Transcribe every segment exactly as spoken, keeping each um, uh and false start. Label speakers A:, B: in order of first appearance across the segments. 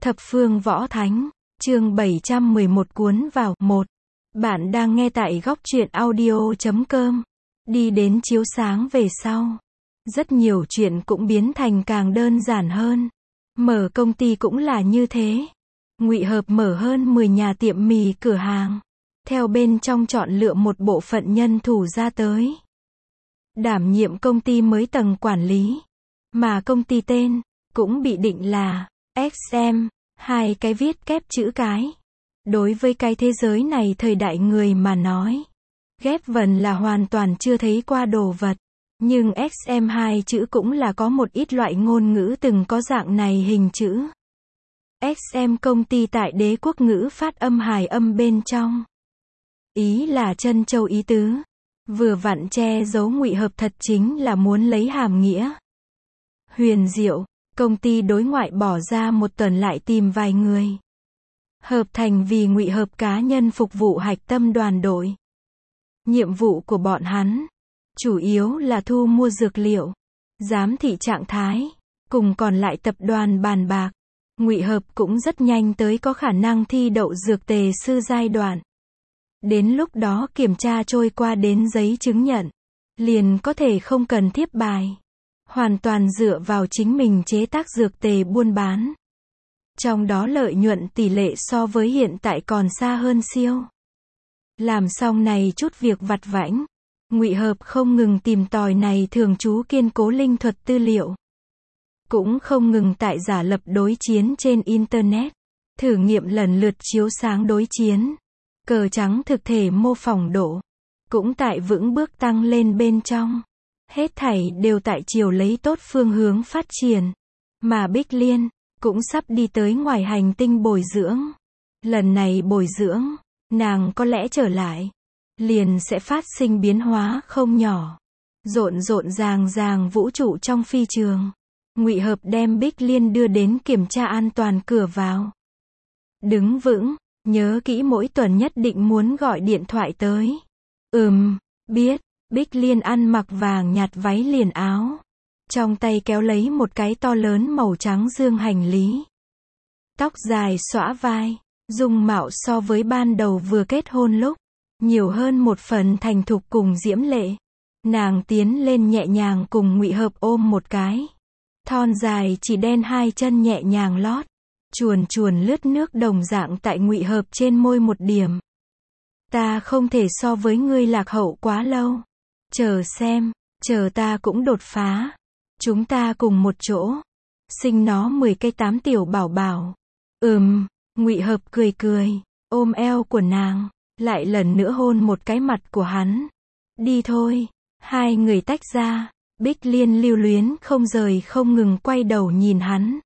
A: Thập phương võ thánh, chương bảy trăm mười một cuốn vào. một. Bạn đang nghe tại góc truyện audio chấm com. Đi đến chiếu sáng về sau. Rất nhiều chuyện cũng biến thành càng đơn giản hơn. Mở công ty cũng là như thế. Ngụy Hợp mở hơn mười nhà tiệm mì cửa hàng. Theo bên trong chọn lựa một bộ phận nhân thủ ra tới. Đảm nhiệm công ty mới tầng quản lý. Mà công ty tên, cũng bị định là ích em, hai cái viết kép chữ cái. Đối với cái thế giới này thời đại người mà nói, ghép vần là hoàn toàn chưa thấy qua đồ vật. Nhưng ích em hai chữ cũng là có một ít loại ngôn ngữ từng có dạng này hình chữ. ích em công ty tại đế quốc ngữ phát âm hài âm bên trong. Ý là chân châu ý tứ. Vừa vặn che giấu Ngụy Hợp thật chính là muốn lấy hàm nghĩa. Huyền diệu, công ty đối ngoại bỏ ra một tuần lại tìm vài người. Hợp thành vì Ngụy Hợp cá nhân phục vụ hạch tâm đoàn đội. Nhiệm vụ của bọn hắn, chủ yếu là thu mua dược liệu, giám thị trạng thái, cùng còn lại tập đoàn bàn bạc. Ngụy Hợp cũng rất nhanh tới có khả năng thi đậu dược tề sư giai đoạn. Đến lúc đó kiểm tra trôi qua đến giấy chứng nhận, liền có thể không cần thiếp bài. Hoàn toàn dựa vào chính mình chế tác dược tề buôn bán. Trong đó lợi nhuận tỷ lệ so với hiện tại còn xa hơn siêu. Làm xong này chút việc vặt vãnh, Ngụy Hợp không ngừng tìm tòi này thường trú kiên cố linh thuật tư liệu. Cũng không ngừng tại giả lập đối chiến trên Internet. Thử nghiệm lần lượt chiếu sáng đối chiến. Cờ trắng thực thể mô phỏng độ. Cũng tại vững bước tăng lên bên trong. Hết thảy đều tại chiều lấy tốt phương hướng phát triển. Mà Bích Liên, cũng sắp đi tới ngoài hành tinh bồi dưỡng. Lần này bồi dưỡng, nàng có lẽ trở lại. Liền sẽ phát sinh biến hóa không nhỏ. Rộn rộn ràng ràng vũ trụ trong phi trường. Ngụy Hợp đem Bích Liên đưa đến kiểm tra an toàn cửa vào. Đứng vững, nhớ kỹ mỗi tuần nhất định muốn gọi điện thoại tới. Ừm, biết. Bích Liên ăn mặc vàng nhạt váy liền áo. Trong tay kéo lấy một cái to lớn màu trắng dương hành lý. Tóc dài xõa vai. Dung mạo so với ban đầu vừa kết hôn lúc. Nhiều hơn một phần thành thục cùng diễm lệ. Nàng tiến lên nhẹ nhàng cùng Ngụy Hợp ôm một cái. Thon dài chỉ đen hai chân nhẹ nhàng lót. Chuồn chuồn lướt nước đồng dạng tại Ngụy Hợp trên môi một điểm. Ta không thể so với ngươi lạc hậu quá lâu. Chờ xem, chờ ta cũng đột phá. Chúng ta cùng một chỗ. Sinh nó mười cây tám tiểu bảo bảo. Ừm, Ngụy Hợp cười cười, ôm eo của nàng, lại lần nữa hôn một cái mặt của hắn. Đi thôi. Hai người tách ra. Bích Liên lưu luyến không rời không ngừng quay đầu nhìn hắn.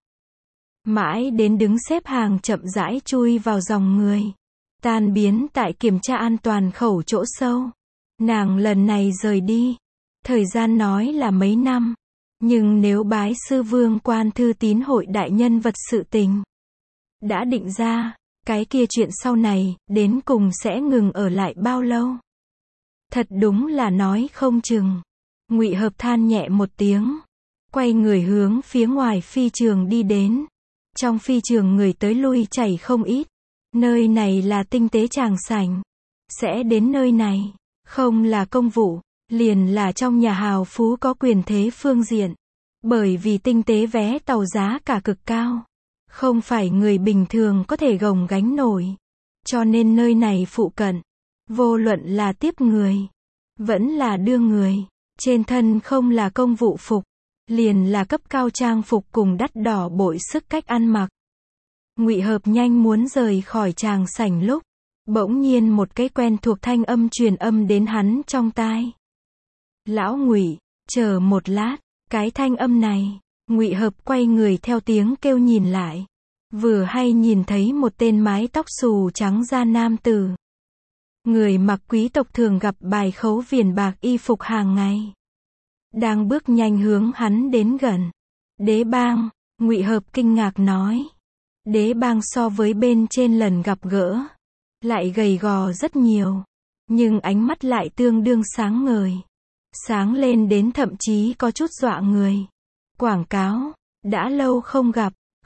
A: Mãi đến đứng xếp hàng chậm rãi chui vào dòng người. Tan biến tại kiểm tra an toàn khẩu chỗ sâu. Nàng lần này rời đi. Thời gian nói là mấy năm. Nhưng nếu bái sư vương quan thư tín hội đại nhân vật sự tình đã định ra, cái kia chuyện sau này, đến cùng sẽ ngừng ở lại bao lâu? Thật đúng là nói không chừng. Ngụy Hợp than nhẹ một tiếng. Quay người hướng phía ngoài phi trường đi đến. Trong phi trường người tới lui chảy không ít. Nơi này là tinh tế tràng sảnh. Sẽ đến nơi này. Không là công vụ, liền là trong nhà hào phú có quyền thế phương diện. Bởi vì tinh tế vé tàu giá cả cực cao. Không phải người bình thường có thể gồng gánh nổi. Cho nên nơi này phụ cận. Vô luận là tiếp người. Vẫn là đưa người. Trên thân không là công vụ phục. Liền là cấp cao trang phục cùng đắt đỏ bội sức cách ăn mặc. Ngụy Hợp nhanh muốn rời khỏi tràng sảnh lúc. Bỗng nhiên một cái quen thuộc thanh âm truyền âm đến hắn trong tai. Lão Ngụy, chờ một lát. Cái thanh âm này, Ngụy Hợp quay người theo tiếng kêu nhìn lại. Vừa hay nhìn thấy một tên mái tóc xù trắng da nam tử. Người mặc quý tộc thường gặp bài khấu viền bạc y phục hàng ngày. Đang bước nhanh hướng hắn đến gần. Đế bang, Ngụy Hợp kinh ngạc nói. Đế bang so với bên trên lần gặp gỡ. Lại gầy gò rất nhiều. Nhưng ánh mắt lại tương đương sáng ngời. Sáng lên đến thậm chí có chút dọa người. Quảng cáo, đã lâu không gặp,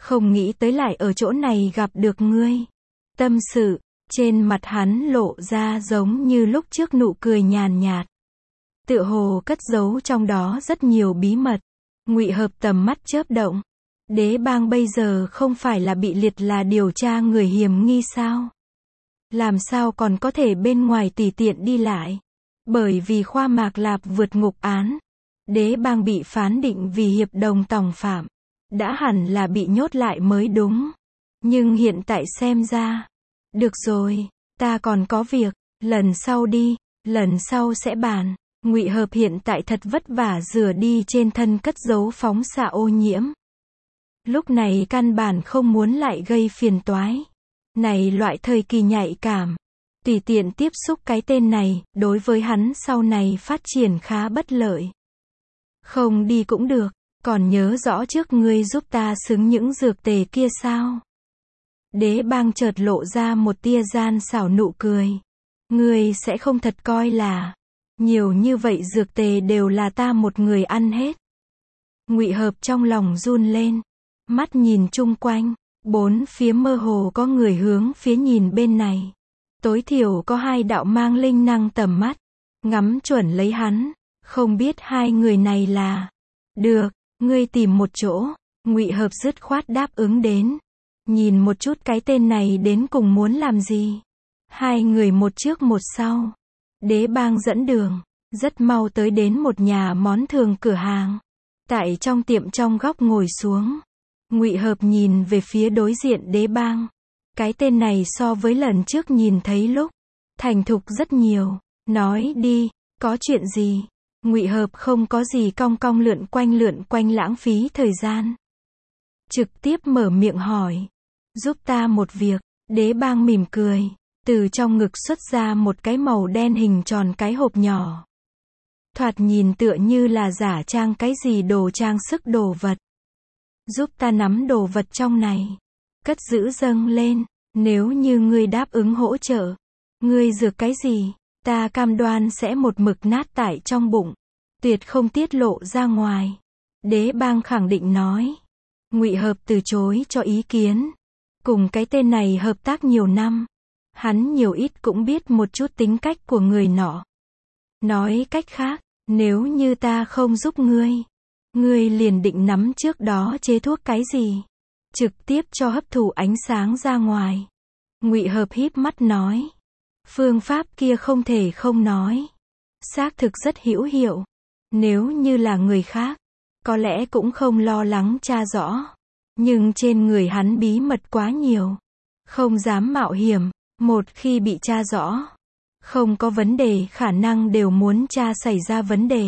A: Không nghĩ tới lại ở chỗ này gặp được ngươi. Tâm sự, trên mặt hắn lộ ra giống như lúc trước nụ cười nhàn nhạt. Tựa hồ cất giấu trong đó rất nhiều bí mật. Ngụy Hợp tầm mắt chớp động. Đế bang bây giờ không phải là bị liệt là điều tra người hiểm nghi sao? Làm sao còn có thể bên ngoài tùy tiện đi lại? Bởi vì Khoa Mạc Lạp vượt ngục án. Đế bang bị phán định vì hiệp đồng tòng phạm. Đã hẳn là bị nhốt lại mới đúng. Nhưng hiện tại xem ra. Được rồi, ta còn có việc, lần sau đi, lần sau sẽ bàn. Ngụy Hợp hiện tại thật vất vả rửa đi trên thân cất giấu phóng xạ ô nhiễm. Lúc này căn bản không muốn lại gây phiền toái. Này loại thời kỳ nhạy cảm. Tùy tiện tiếp xúc cái tên này, đối với hắn sau này phát triển khá bất lợi. Không đi cũng được, còn nhớ rõ trước ngươi giúp ta xứng những dược tề kia sao? Đế bang chợt lộ ra một tia gian xảo nụ cười. Ngươi sẽ không thật coi là nhiều như vậy dược tề đều là ta một người ăn hết. Ngụy Hợp trong lòng run lên, mắt nhìn chung quanh, bốn phía mơ hồ có người hướng phía nhìn bên này. Tối thiểu có hai đạo mang linh năng tầm mắt, ngắm chuẩn lấy hắn, không biết hai người này là. Được, ngươi tìm một chỗ. Ngụy Hợp dứt khoát đáp ứng đến. Nhìn một chút cái tên này đến cùng muốn làm gì. Hai người một trước một sau. Đế bang dẫn đường, rất mau tới đến một nhà món thường cửa hàng. Tại trong tiệm trong góc ngồi xuống. Ngụy Hợp nhìn về phía đối diện đế bang. Cái tên này so với lần trước nhìn thấy lúc thành thục rất nhiều. Nói đi, có chuyện gì? Ngụy Hợp không có gì cong cong lượn quanh lượn quanh lãng phí thời gian. Trực tiếp mở miệng hỏi. Giúp ta một việc. Đế bang mỉm cười. Từ trong ngực xuất ra một cái màu đen hình tròn cái hộp nhỏ. Thoạt nhìn tựa như là giả trang cái gì đồ trang sức đồ vật. Giúp ta nắm đồ vật trong này. Cất giữ dâng lên. Nếu như ngươi đáp ứng hỗ trợ. Ngươi dược cái gì? Ta cam đoan sẽ một mực nát tại trong bụng. Tuyệt không tiết lộ ra ngoài. Đế bang khẳng định nói. Ngụy Hợp từ chối cho ý kiến. Cùng cái tên này hợp tác nhiều năm. Hắn nhiều ít cũng biết một chút tính cách của người nọ. Nói cách khác, nếu như ta không giúp ngươi, ngươi liền định nắm trước đó chế thuốc cái gì? Trực tiếp cho hấp thụ ánh sáng ra ngoài. Ngụy Hợp híp mắt nói. Phương pháp kia không thể không nói. Xác thực rất hữu hiệu. Nếu như là người khác, có lẽ cũng không lo lắng tra rõ. Nhưng trên người hắn bí mật quá nhiều. Không dám mạo hiểm. Một khi bị tra rõ, không có vấn đề khả năng đều muốn tra xảy ra vấn đề.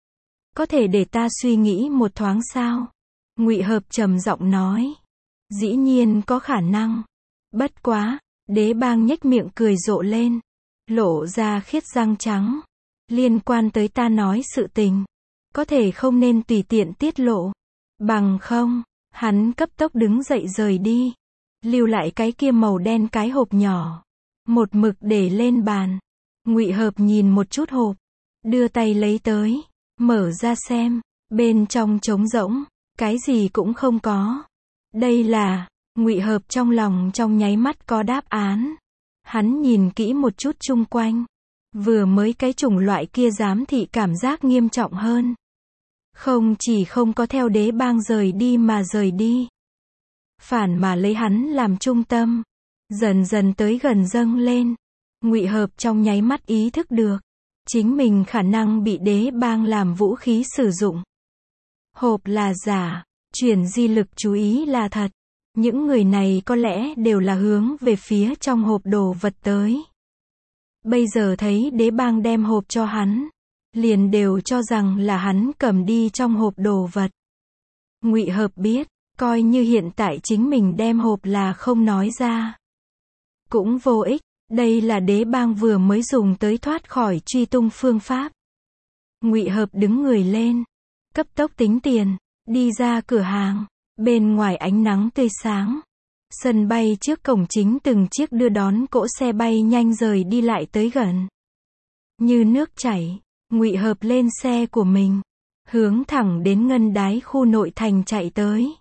A: Có thể để ta suy nghĩ một thoáng sao? Ngụy Hợp trầm giọng nói. Dĩ nhiên có khả năng. Bất quá, đế bang nhếch miệng cười rộ lên. Lộ ra khiết răng trắng. Liên quan tới ta nói sự tình. Có thể không nên tùy tiện tiết lộ. Bằng không, hắn cấp tốc đứng dậy rời đi. Lưu lại cái kia màu đen cái hộp nhỏ. Một mực để lên bàn. Ngụy Hợp nhìn một chút hộp. Đưa tay lấy tới. Mở ra xem. Bên trong trống rỗng. Cái gì cũng không có. Đây là. Ngụy Hợp trong lòng trong nháy mắt có đáp án. Hắn nhìn kỹ một chút chung quanh. Vừa mới cái chủng loại kia giám thị cảm giác nghiêm trọng hơn. Không chỉ không có theo đế bang rời đi mà rời đi. Phản mà lấy hắn làm trung tâm. Dần dần tới gần dâng lên. Ngụy Hợp trong nháy mắt ý thức được. Chính mình khả năng bị đế bang làm vũ khí sử dụng. Hộp là giả. Chuyển di lực chú ý là thật. Những người này có lẽ đều là hướng về phía trong hộp đồ vật tới. Bây giờ thấy đế bang đem hộp cho hắn. Liền đều cho rằng là hắn cầm đi trong hộp đồ vật. Ngụy Hợp biết. Coi như hiện tại chính mình đem hộp là không nói ra. Cũng vô ích, đây là đế bang vừa mới dùng tới thoát khỏi truy tung phương pháp. Ngụy Hợp đứng người lên. Cấp tốc tính tiền, đi ra cửa hàng. Bên ngoài ánh nắng tươi sáng. Sân bay trước cổng chính từng chiếc đưa đón cỗ xe bay nhanh rời đi lại tới gần. Như nước chảy, Ngụy Hợp lên xe của mình. Hướng thẳng đến ngân đái khu nội thành chạy tới.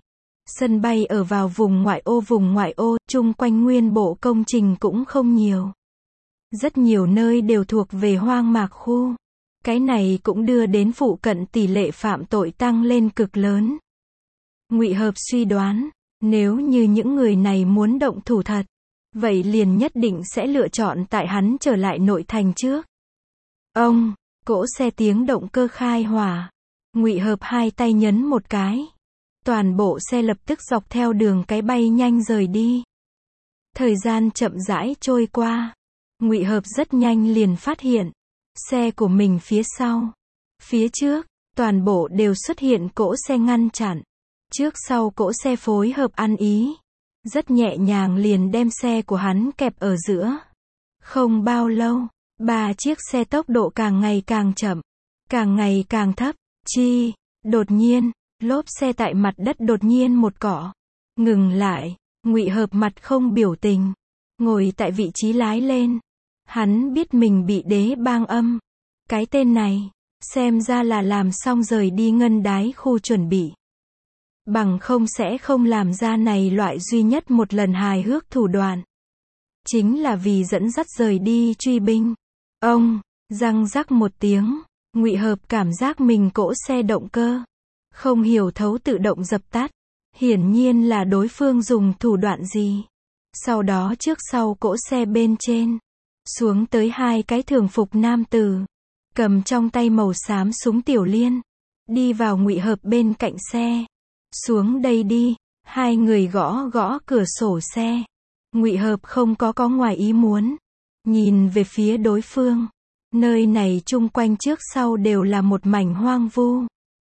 A: Sân bay ở vào vùng ngoại ô vùng ngoại ô, chung quanh nguyên bộ công trình cũng không nhiều. Rất nhiều nơi đều thuộc về hoang mạc khu. Cái này cũng đưa đến phụ cận tỷ lệ phạm tội tăng lên cực lớn. Ngụy Hợp suy đoán, nếu như những người này muốn động thủ thật, vậy liền nhất định sẽ lựa chọn tại hắn trở lại nội thành trước. Ông, cỗ xe tiếng động cơ khai hỏa. Ngụy Hợp hai tay nhấn một cái. Toàn bộ xe lập tức dọc theo đường cái bay nhanh rời đi. Thời gian chậm rãi trôi qua. Ngụy Hợp rất nhanh liền phát hiện. Xe của mình phía sau. Phía trước, toàn bộ đều xuất hiện cỗ xe ngăn chặn. Trước sau cỗ xe phối hợp ăn ý. Rất nhẹ nhàng liền đem xe của hắn kẹp ở giữa. Không bao lâu, ba chiếc xe tốc độ càng ngày càng chậm. Càng ngày càng thấp. Chi, đột nhiên, lốp xe tại mặt đất đột nhiên một cỏ. Ngừng lại, Ngụy Hợp mặt không biểu tình. Ngồi tại vị trí lái lên. Hắn biết mình bị đế bang âm. Cái tên này, xem ra là làm xong rời đi ngân đái khu chuẩn bị. Bằng không sẽ không làm ra này loại duy nhất một lần hài hước thủ đoạn. Chính là vì dẫn dắt rời đi truy binh. Ông, răng rắc một tiếng, Ngụy Hợp cảm giác mình cỗ xe động cơ. Không hiểu thấu tự động dập tắt. Hiển nhiên là đối phương dùng thủ đoạn gì. Sau đó trước sau cỗ xe bên trên. Xuống tới hai cái thường phục nam tử. Cầm trong tay màu xám súng tiểu liên. Đi vào Ngụy Hợp bên cạnh xe. Xuống đây đi. Hai người gõ gõ cửa sổ xe. Ngụy Hợp không có có ngoài ý muốn. Nhìn về phía đối phương. Nơi này chung quanh trước sau đều là một mảnh hoang vu.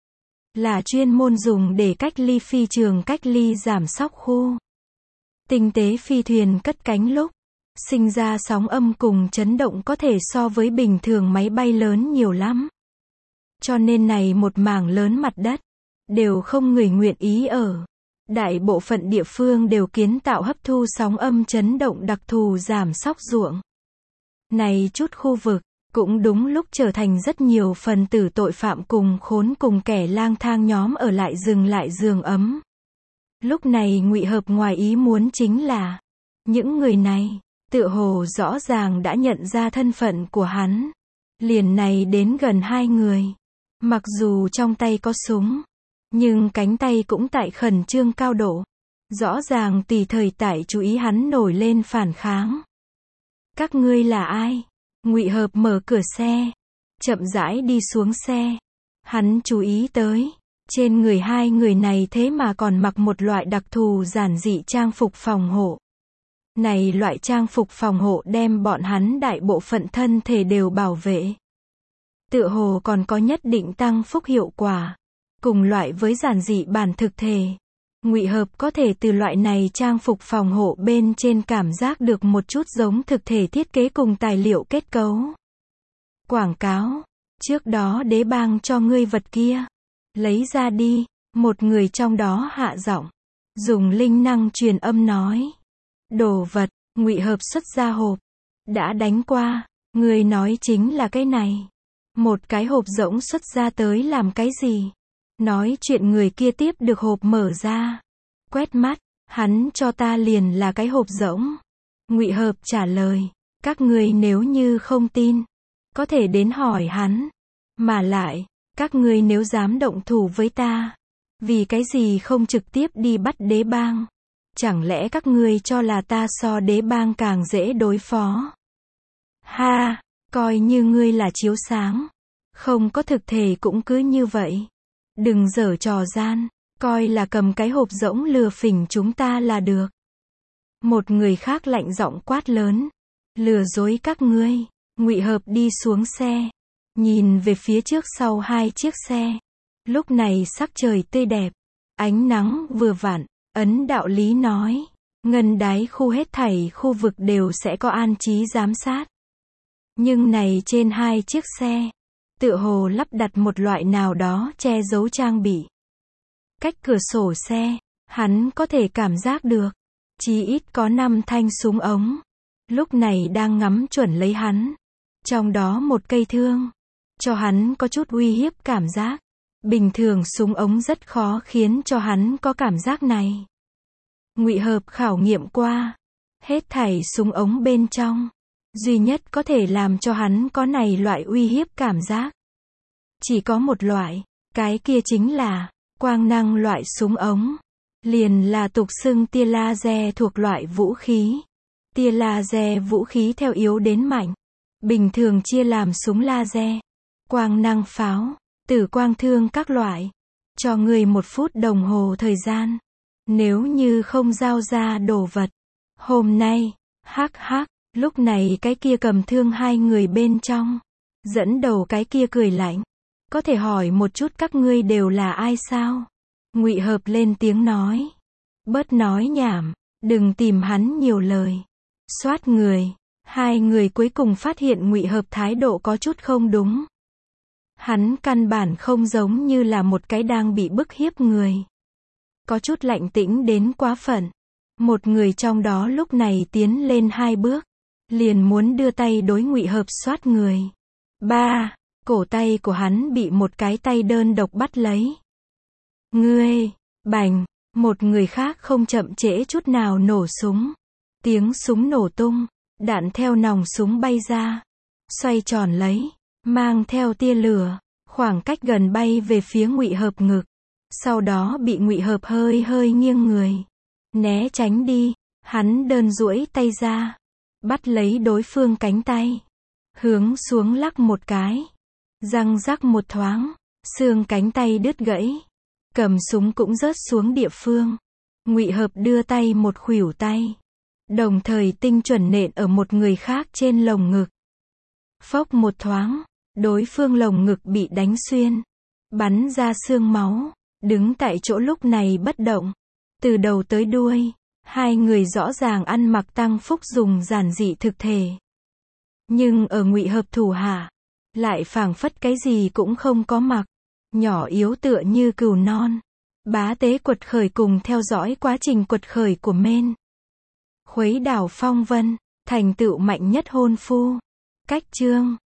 A: Là chuyên môn dùng để cách ly phi trường cách ly giảm sóc khu. Tinh tế phi thuyền cất cánh lúc. Sinh ra sóng âm cùng chấn động có thể so với bình thường máy bay lớn nhiều lắm. Cho nên này một mảng lớn mặt đất. Đều không người nguyện ý ở. Đại bộ phận địa phương đều kiến tạo hấp thu sóng âm chấn động đặc thù giảm sóc ruộng. Này chút khu vực, cũng đúng lúc trở thành rất nhiều phần tử tội phạm cùng khốn cùng kẻ lang thang nhóm ở lại dừng lại giường ấm. Lúc này Ngụy Hợp ngoài ý muốn chính là, những người này, tựa hồ rõ ràng đã nhận ra thân phận của hắn. Liền này đến gần hai người. Mặc dù trong tay có súng, nhưng cánh tay cũng tại khẩn trương cao độ. Rõ ràng tùy thời tại chú ý hắn nổi lên phản kháng. Các ngươi là ai? Ngụy Hợp mở cửa xe. Chậm rãi đi xuống xe. Hắn chú ý tới. Trên người hai người này thế mà còn mặc một loại đặc thù giản dị trang phục phòng hộ. Này loại trang phục phòng hộ đem bọn hắn đại bộ phận thân thể đều bảo vệ. Tựa hồ còn có nhất định tăng phúc hiệu quả. Cùng loại với giản dị bản thực thể. Ngụy Hợp có thể từ loại này trang phục phòng hộ bên trên cảm giác được một chút giống thực thể thiết kế cùng tài liệu kết cấu. Quảng cáo. Trước đó đế bang cho ngươi vật kia. Lấy ra đi. Một người trong đó hạ giọng. Dùng linh năng truyền âm nói. Đồ vật. Ngụy Hợp xuất ra hộp. Đã đánh qua. Ngươi nói chính là cái này. Một cái hộp rỗng xuất ra tới làm cái gì? Nói chuyện người kia tiếp được hộp mở ra. Quét mắt, hắn cho ta liền là cái hộp rỗng. Ngụy Hợp trả lời, các ngươi nếu như không tin, có thể đến hỏi hắn. Mà lại, các ngươi nếu dám động thủ với ta, vì cái gì không trực tiếp đi bắt đế bang? Chẳng lẽ các ngươi cho là ta so đế bang càng dễ đối phó? Ha, coi như ngươi là chiếu sáng. Không có thực thể cũng cứ như vậy. Đừng giở trò gian, coi là cầm cái hộp rỗng lừa phỉnh chúng ta là được. Một người khác lạnh giọng quát lớn. Lừa dối các ngươi. Ngụy Hợp đi xuống xe. Nhìn về phía trước sau hai chiếc xe. Lúc này sắc trời tươi đẹp. Ánh nắng vừa vặn. Ấn đạo lý nói. Ngân đáy khu hết thảy khu vực đều sẽ có an trí giám sát. Nhưng này trên hai chiếc xe. Tựa hồ lắp đặt một loại nào đó che giấu trang bị. Cách cửa sổ xe, hắn có thể cảm giác được. Chí ít có năm thanh súng ống. Lúc này đang ngắm chuẩn lấy hắn. Trong đó một cây thương. Cho hắn có chút uy hiếp cảm giác. Bình thường súng ống rất khó khiến cho hắn có cảm giác này. Ngụy Hợp khảo nghiệm qua, hết thảy súng ống bên trong, duy nhất có thể làm cho hắn có này loại uy hiếp cảm giác. Chỉ có một loại, cái kia chính là quang năng loại súng ống, liền là tục xưng tia laser thuộc loại vũ khí. Tia laser vũ khí theo yếu đến mạnh, bình thường chia làm súng laser, quang năng pháo, tử quang thương các loại. Cho người một phút đồng hồ thời gian. Nếu như không giao ra đồ vật, hôm nay, hắc hắc, lúc này cái kia cầm thương hai người bên trong, dẫn đầu cái kia cười lạnh. Có thể hỏi một chút các ngươi đều là ai sao? Ngụy Hợp lên tiếng nói. Bớt nói nhảm, đừng tìm hắn nhiều lời. Xoát người, hai người cuối cùng phát hiện Ngụy Hợp thái độ có chút không đúng. Hắn căn bản không giống như là một cái đang bị bức hiếp người. Có chút lạnh tĩnh đến quá phận. Một người trong đó lúc này tiến lên hai bước, liền muốn đưa tay đối Ngụy Hợp xoát người. Ba, cổ tay của hắn bị một cái tay đơn độc bắt lấy. Ngươi, bành, một người khác không chậm trễ chút nào nổ súng. Tiếng súng nổ tung, đạn theo nòng súng bay ra, xoay tròn lấy, mang theo tia lửa, khoảng cách gần bay về phía Ngụy Hợp ngực. Sau đó bị Ngụy Hợp hơi hơi nghiêng người, né tránh đi. Hắn đơn duỗi tay ra, bắt lấy đối phương cánh tay, hướng xuống lắc một cái, răng rắc một thoáng, xương cánh tay đứt gãy, cầm súng cũng rớt xuống địa phương. Ngụy Hợp đưa tay một khuỷu tay, đồng thời tinh chuẩn nện ở một người khác trên lồng ngực. Phốc một thoáng, đối phương lồng ngực bị đánh xuyên, bắn ra xương máu, đứng tại chỗ lúc này bất động. Từ đầu tới đuôi, hai người rõ ràng ăn mặc tăng phúc dùng giản dị thực thể. Nhưng ở Ngụy Hợp thủ hạ, lại phảng phất cái gì cũng không có mặc, nhỏ yếu tựa như cừu non. Bá tế quật khởi cùng theo dõi quá trình quật khởi của men. Khuấy đảo phong vân, thành tựu mạnh nhất hôn phu. Cách chương